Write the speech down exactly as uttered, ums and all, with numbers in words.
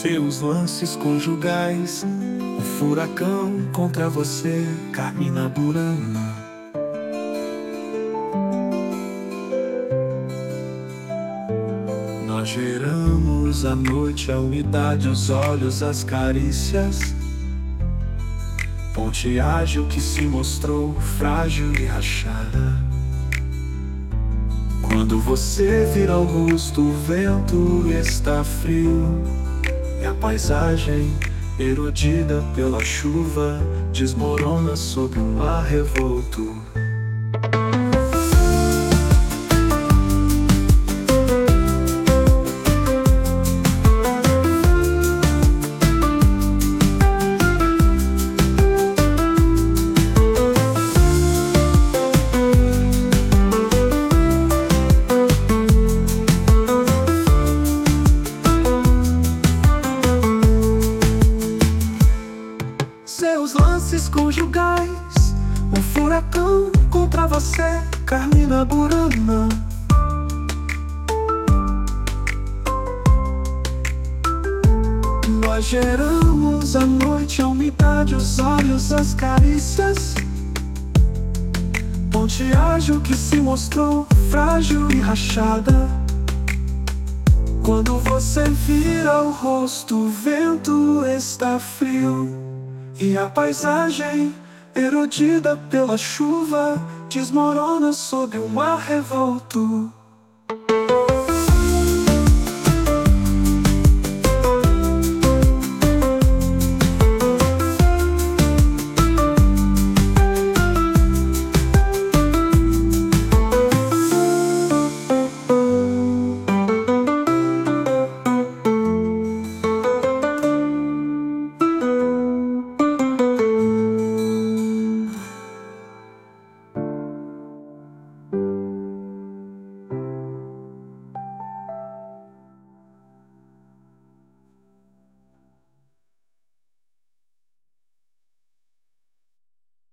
Seus lances conjugais, um furacão contra você, Carmina Burana. Nós geramos a noite, a umidade, os olhos, as carícias. Ponte ágil que se mostrou frágil e rachada. Quando você vira o rosto, o vento está frio e a paisagem, erodida pela chuva, desmorona sob um mar revolto. Seus lances conjugais, um furacão contra você, Carmina Burana. Nós geramos a noite, a umidade, os olhos, as carícias. Ponte ágil que se mostrou frágil e rachada. Quando você vira o rosto, o vento está frio e a paisagem, erodida pela chuva, desmorona sob um mar revolto.